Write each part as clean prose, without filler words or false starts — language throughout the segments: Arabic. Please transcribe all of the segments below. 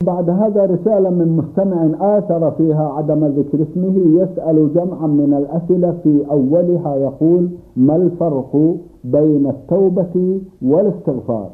بعد هذا رسالة من مستمع آثر فيها عدم ذكر اسمه، يسأل جمعا من الأسئلة، في أولها يقول: ما الفرق بين التوبة والاستغفار؟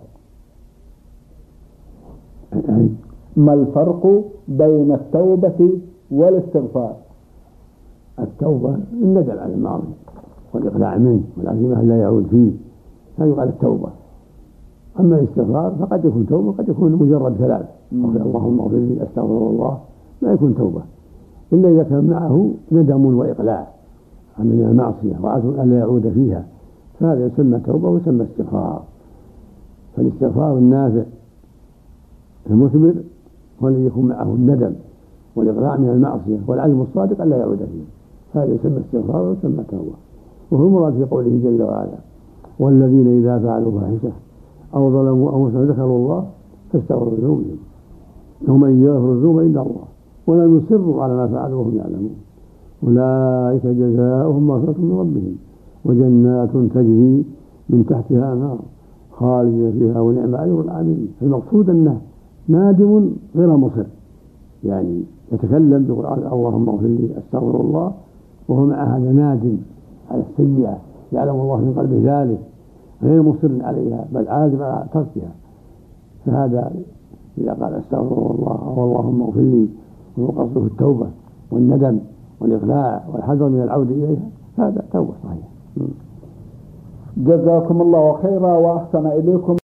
ما الفرق بين التوبة والاستغفار؟ التوبة الندم على الماضي والإقلاع منه والعزيمة لا يعود فيه، فيقال التوبة. أما الاستغفار فقد يكون توبة، قد يكون مجرد كلام، اللهم اغفر لي، استغفر الله، ما يكون توبة إلا إذا كان معه ندم وإقلاع من المعصية وعزم أن لا يعود فيها، فهذا يسمى توبة ويسمى استغفار. فالاستغفار النافع المثمر هو الذي يكون معه الندم والإقلاع من المعصية والعزم الصادق أن لا يعود فيها، هذا يسمى استغفار ويسمى توبة. وهو المراد في قوله جل وعلا: والذين إذا فعلوا فاحشة أو ظلموا أنفسهم ذكروا الله فاستغفروا لذنوبهم ومن يغفر الذنوب إلا الله ولم يصروا على ما فعلوا وهم يعلمون أولئك جزاؤهم مغفرة من ربهم وجنات تجري من تحتها أنهار خالدين فيها ونعم أجر العاملين. المقصود أنه نادم غير مصر، يعني يتكلم بقول اللهم اغفر لي، استغفر الله، وهو مع هذا نادم على السيئة، يعلم الله من قلبه ذلك، غير مصر عليها بل عازم على تركها. فهذا إذا قال استغفر الله أو اللهم اغفر لي وقصده التوبة والندم والإقلاع والحذر من العودة إليها، هذا توبة صحيحة. جزاكم الله خيرا وأحسن إليكم.